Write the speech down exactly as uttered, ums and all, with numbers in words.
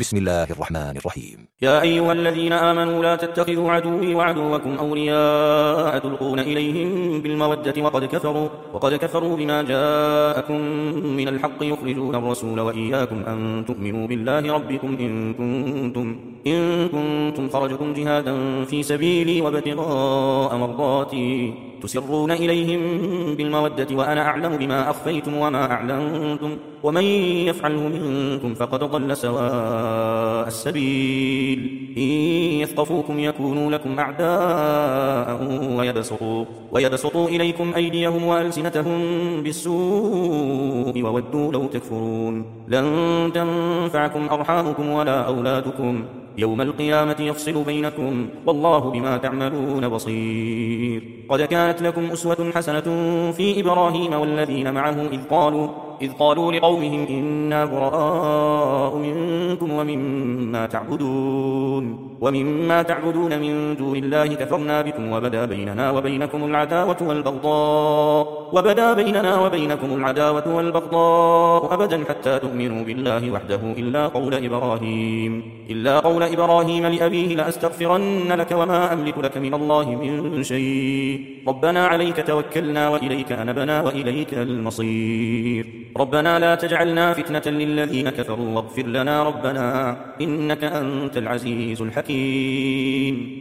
بسم الله الرحمن الرحيم. يا أيها الذين آمنوا لا تتخذوا عدوي وعدوكم أولياء تلقون إليهم بالمودة وقد كفروا, وقد كفروا بما جاءكم من الحق يخرجون الرسول وإياكم أن تؤمنوا بالله ربكم إن كنتم, إن كنتم خرجتم جهادا في سبيلي وابتغاء مرضاتي تسرون إليهم بالمودة وأنا أعلم بما أخفيتم وما أعلنتم ومن يفعله منكم فقد ضل سواء السبيل. إن يثقفوكم يكونوا لكم أعداء ويبسطوا, ويبسطوا إليكم أيديهم وألسنتهم بالسوء وودوا لو تكفرون. لن تنفعكم أرحامكم ولا أولادكم يوم القيامة يفصل بينكم والله بما تعملون بصير. قد كانت لكم أسوة حسنة في إبراهيم والذين معه إذ قالوا, إذ قالوا لقومهم إنا براء منكم ومما تعبدون, ومما تعبدون من دون الله كفرنا بكم وبدا بيننا وبينكم العداوة والبغضاء وبدا بيننا وبينكم العداوة والبغضاء أبدا حتى تؤمنوا بالله وحده إلا قول إبراهيم إلا قول إبراهيم لأبيه لأستغفرن لك وما أملك لك من الله من شيء ربنا عليك توكلنا وإليك أنبنا وإليك المصير. ربنا لا تجعلنا فتنة للذين كفروا واغفر لنا ربنا إنك أنت العزيز الحكيم.